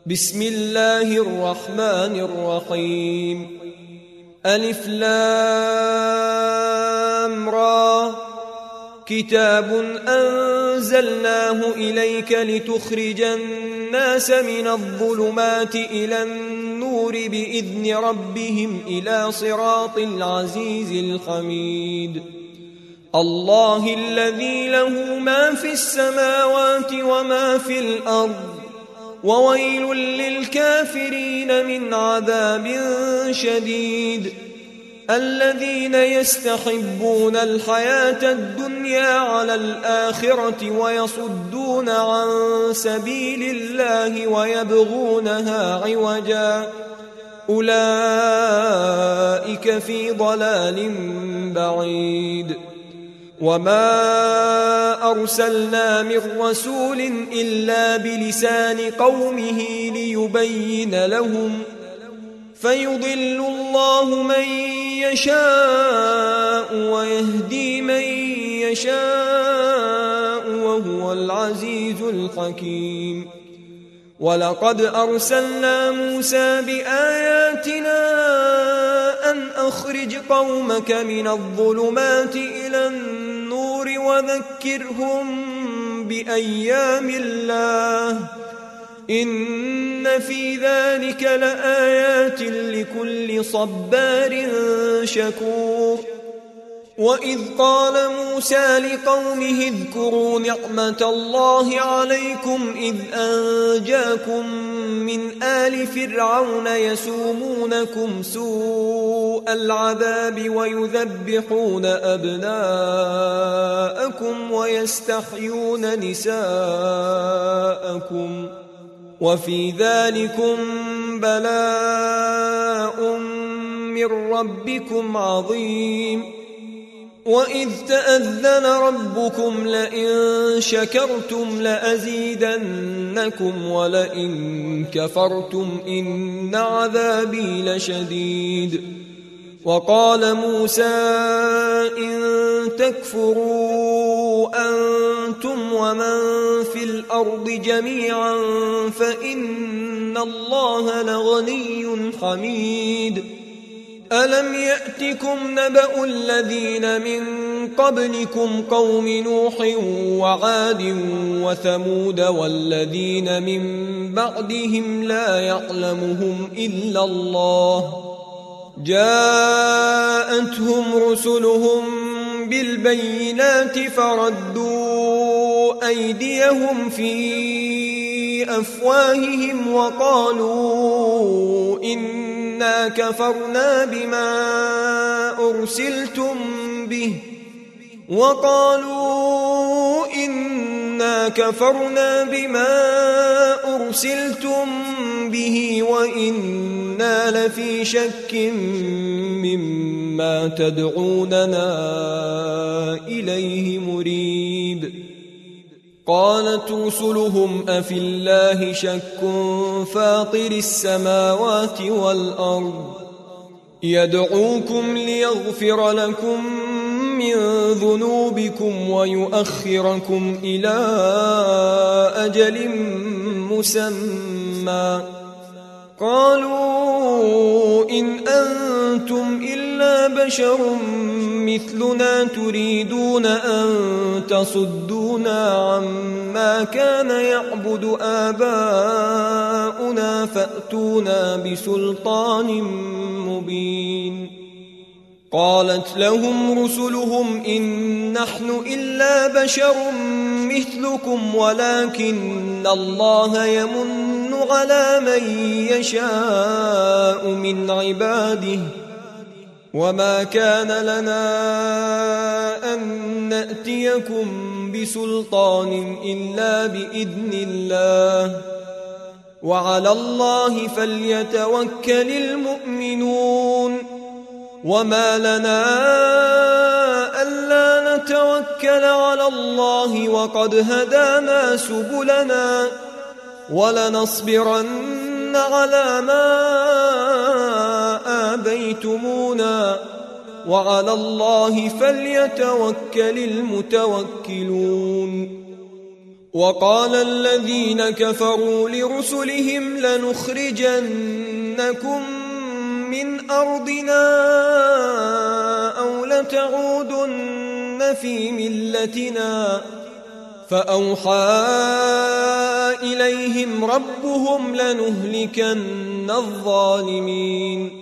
بسم الله الرحمن الرحيم. ألف لام را. كتاب أنزلناه إليك لتخرج الناس من الظلمات إلى النور بإذن ربهم إلى صراط العزيز الحميد. الله الذي له ما في السماوات وما في الأرض، وويل للكافرين من عذاب شديد. الذين يستحبون الحياة الدنيا على الآخرة ويصدون عن سبيل الله ويبغونها عوجا، أولئك في ضلال بعيد. وما أرسلنا من رسول إلا بلسان قومه ليبين لهم، فيضل الله من يشاء ويهدي من يشاء وهو العزيز الحكيم. ولقد أرسلنا موسى بآياتنا أن أخرج قومك من الظلمات إلى النور وذكرهم بأيام الله، إن في ذلك لآيات لكل صبار شكور. وإذ قال موسى لقومه اذكروا نعمة الله عليكم إذ أنجاكم من آل فرعون يسومونكم سوء العذاب ويذبحون أبناءكم ويستحيون نساءكم، وفي ذلكم بلاء من ربكم عظيم. وإذ تأذن ربكم لئن شكرتم لأزيدنكم ولئن كفرتم إن عذابي لشديد. وقال موسى إن تكفروا أنتم ومن في الأرض جميعا فإن الله لغني حميد. ألم يأتكم نبأ الذين من قبلكم قوم نوح وعاد وثمود والذين من بعدهم لا يعلمهم إلا الله، جاءتهم رسلهم بالبينات فردوا أيديهم في أفواههم وقالوا إنا كفرنا بما أرسلتم به وإنا لفي شك مما تدعوننا إليه مريب. قالت رسلهم أفي الله شك فاطر السماوات والأرض يدعوكم ليغفر لكم من ذنوبكم ويؤخركم إلى أجل مسمى. قالوا إن أنتم إلا بشر مثلنا تريدون أن تصدونا عما كان يعبد آباؤنا فأتونا بسلطان مبين. قالت لهم رسلهم إن نحن إلا بشر مثلكم ولكن الله يمن على من يشاء من عباده، وما كان لنا أن نأتيكم بسلطان إلا بإذن الله، وعلى الله فليتوكل المؤمنون. وما لنا ألا نتوكل على الله وقد هدانا سبلنا ولنصبرن على ما آبيتمونا وعلى الله فليتوكل المتوكلون. وقال الذين كفروا لرسلهم لنخرجنكم من أرضنا أو لتعودن في ملتنا فأوحى إليهم ربهم لنهلكن الظالمين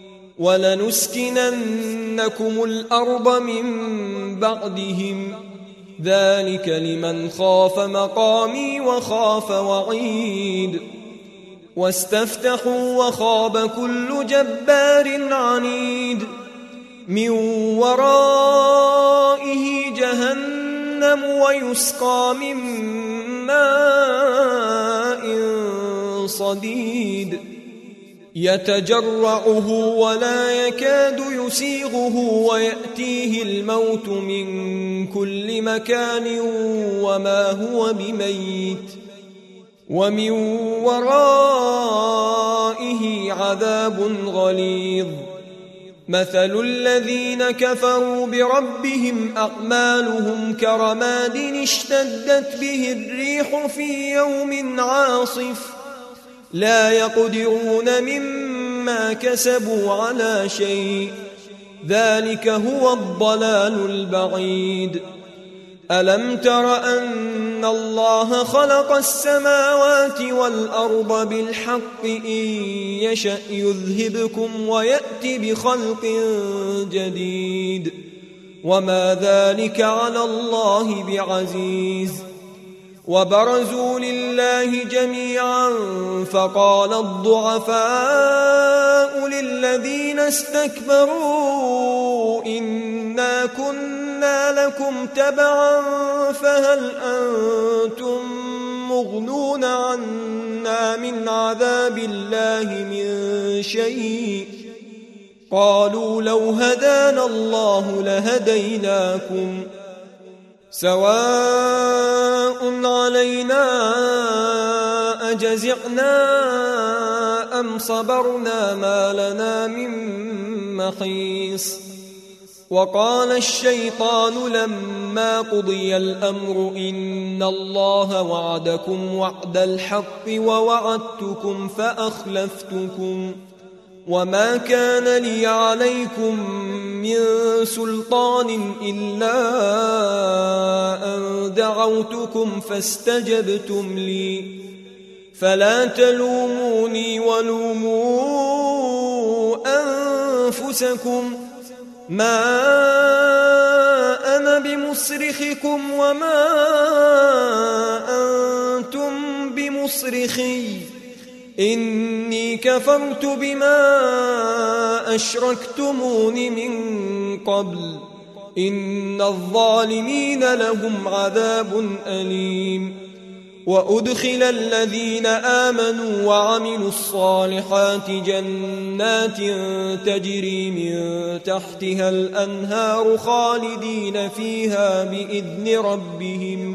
ولنسكننكم الأرض من بعدهم ذلك لمن خاف مقامي وخاف وعيد واستفتحوا وخاب كل جبار عنيد من ورائه جهنم ويسقى من ماء صديد يتجرعه ولا يكاد يسيغه ويأتيه الموت من كل مكان وما هو بميت ومن ورائه عذاب غليظ مثل الذين كفروا بربهم أعمالهم كرماد اشتدت به الريح في يوم عاصف لا يقدرون مما كسبوا على شيء ذلك هو الضلال البعيد ألم تر أن الله خلق السماوات والأرض بالحق إن يشأ يذهبكم ويأتي بخلق جديد وما ذلك على الله بعزيز وبرزوا لله جميعا فقال الضعفاء للذين استكبروا إنا كنا لكم تبعا فهل أنتم مغنون عنا من عذاب الله من شيء قالوا لو هدانا الله لهديناكم سواء علينا أجزعنا أم صبرنا ما لنا من محيص وقال الشيطان لما قضي الأمر إن الله وعدكم وعد الحق ووعدتكم فأخلفتكم وما كان لي عليكم من سلطان إلا أن دعوتكم فاستجبتم لي فلا تلوموني ولوموا أنفسكم ما أنا بمصرخكم وما أنتم بمصرخي إني كفرت بما أشركتمون من قبل إن الظالمين لهم عذاب أليم وأدخل الذين آمنوا وعملوا الصالحات جنات تجري من تحتها الأنهار خالدين فيها بإذن ربهم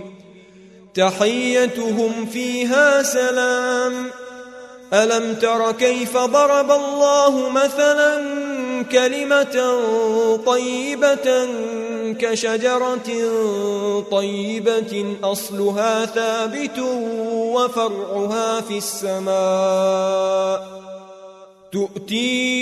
تحيتهم فيها سلام ألم تر كيف ضرب الله مثلا كلمة طيبة كشجرة طيبة أصلها ثابت وفرعها في السماء تؤتي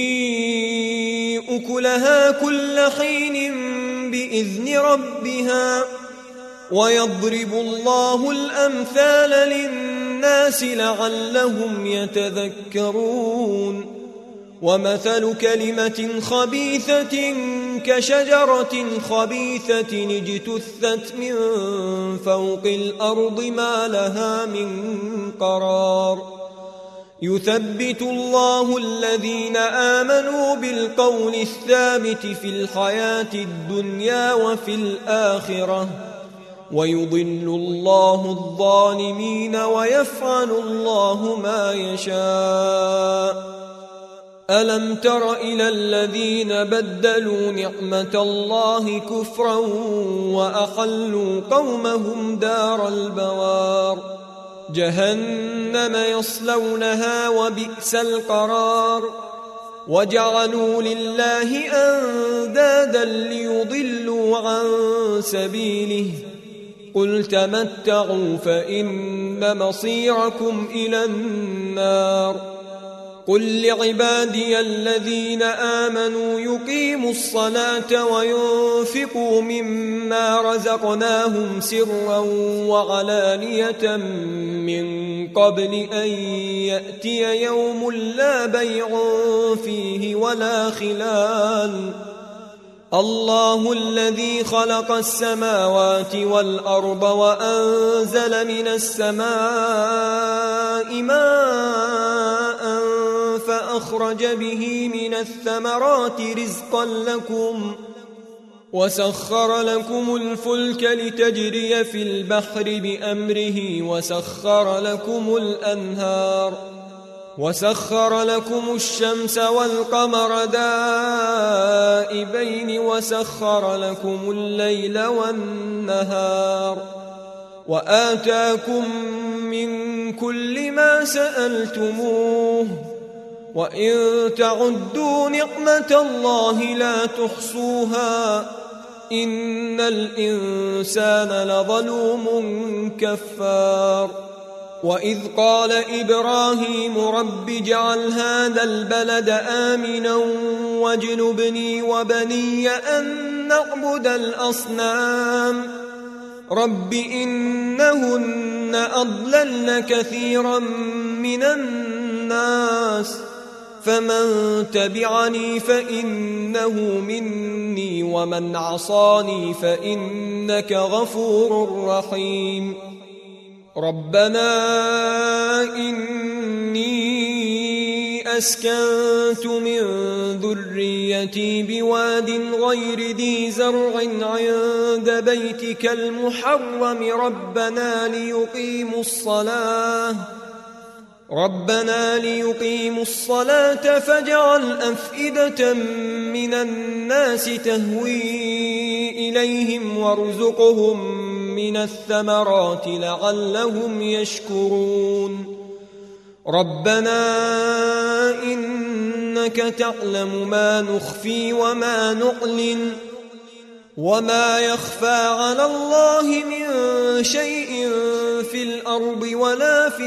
أكلها كل حين بإذن ربها ويضرب الله الأمثال للناس لعلهم يتذكرون ومثل كلمة خبيثة كشجرة خبيثة اجتثت من فوق الأرض ما لها من قرار يثبت الله الذين آمنوا بالقول الثابت في الحياة الدنيا وفي الآخرة ويضل الله الظالمين ويفعل الله ما يشاء ألم تر إلى الذين بدلوا نعمة الله كفرا وأحلوا قومهم دار البوار جهنم يصلونها وبئس القرار وجعلوا لله أندادا ليضلوا عن سبيله قل تمتعوا فإن مصيركم إلى النار قل لعبادي الذين آمنوا يقيموا الصلاة وينفقوا مما رزقناهم سرا وعلانية من قبل أن يأتي يوم لا بيع فيه ولا خلال الله الذي خلق السماوات والأرض وأنزل من السماء ماء فأخرج به من الثمرات رزقا لكم وسخر لكم الفلك لتجري في البحر بأمره وسخر لكم الشمس والقمر دائبين وسخر لكم الليل والنهار وآتاكم من كل ما سألتموه وإن تعدوا نعمة الله لا تحصوها إن الإنسان لظلوم كفار وإذ قال إبراهيم رب اجعل هذا البلد آمنا واجنبني وبني أن نعبد الأصنام رب إنهن أضللن كثيرا من الناس فمن تبعني فإنه مني ومن عصاني فإنك غفور رحيم ربنا إني أسكنت من ذريتي بواد غير ذي زرع عند بيتك المحرم ربنا ليقيموا الصلاة فاجعل أفئدة من الناس تهوي إليهم وارزقهم من الثمرات لعلهم يشكرون ربنا إنك تعلم ما نخفي وما نعلن وما يخفى على الله من شيء في الأرض ولا في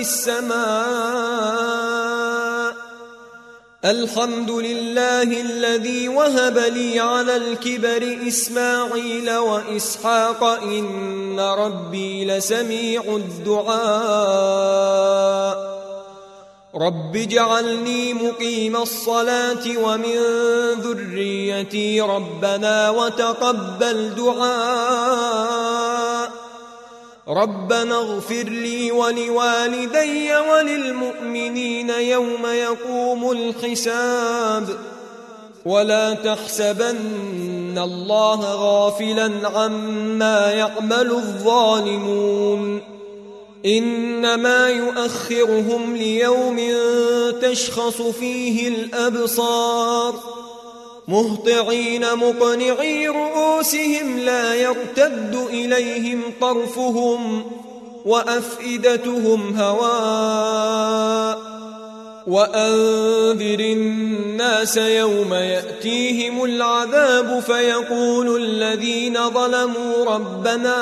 السماء الحمد لله الذي وهب لي على الكبر إسماعيل وإسحاق إن ربي لسميع الدعاء رب اجعلني مقيم الصلاة ومن ذريتي ربنا وتقبل دعاء ربنا اغفر لي ولوالدي وللمؤمنين يوم يقوم الحساب ولا تحسبن الله غافلا عما يعمل الظالمون إنما يؤخرهم ليوم تشخص فيه الأبصار مهطعين مقنعي رؤوسهم لا يرتد إليهم طرفهم وأفئدتهم هواء وأنذر الناس يوم يأتيهم العذاب فيقول الذين ظلموا ربنا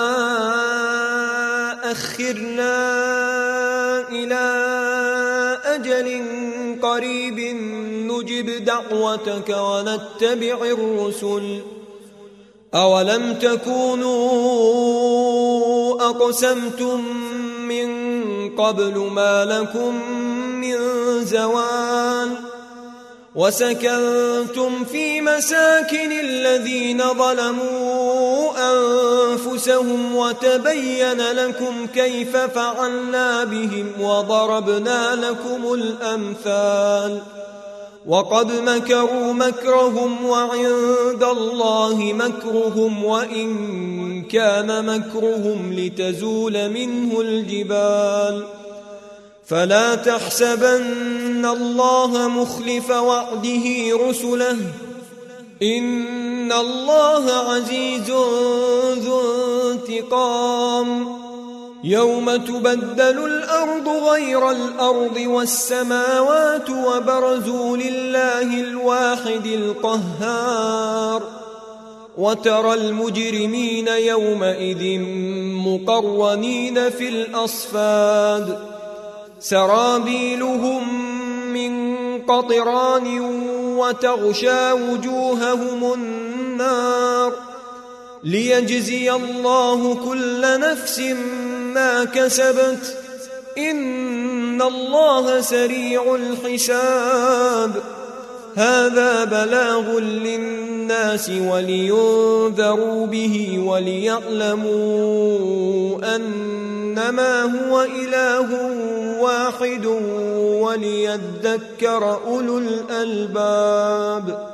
أخرنا إلى أجل قريب نجب دعوتك ونتبع الرسل أولم تكونوا أقسمتم من قبل ما لكم من زوال وسكنتم في مساكن الذين ظلموا أنفسهم وتبين لكم كيف فعلنا بهم وضربنا لكم الأمثال وقد مكروا مكرهم وعند الله مكرهم وإن كان مكرهم لتزول منه الجبال فلا تحسبن الله مخلف وعده رسله إن الله عزيز ذو انتقام يوم تبدل الأرض غير الأرض والسماوات وبرزوا لله الواحد القهار وترى المجرمين يومئذ مقرنين في الأصفاد سرابيلهم من قطران وتغشى وجوههم النار ليجزي الله كل نفس ما كسبت إن الله سريع الحساب هذا بلاغ للناس ولينذروا به وليعلموا أنما هو إله واحد وليذكر أولو الألباب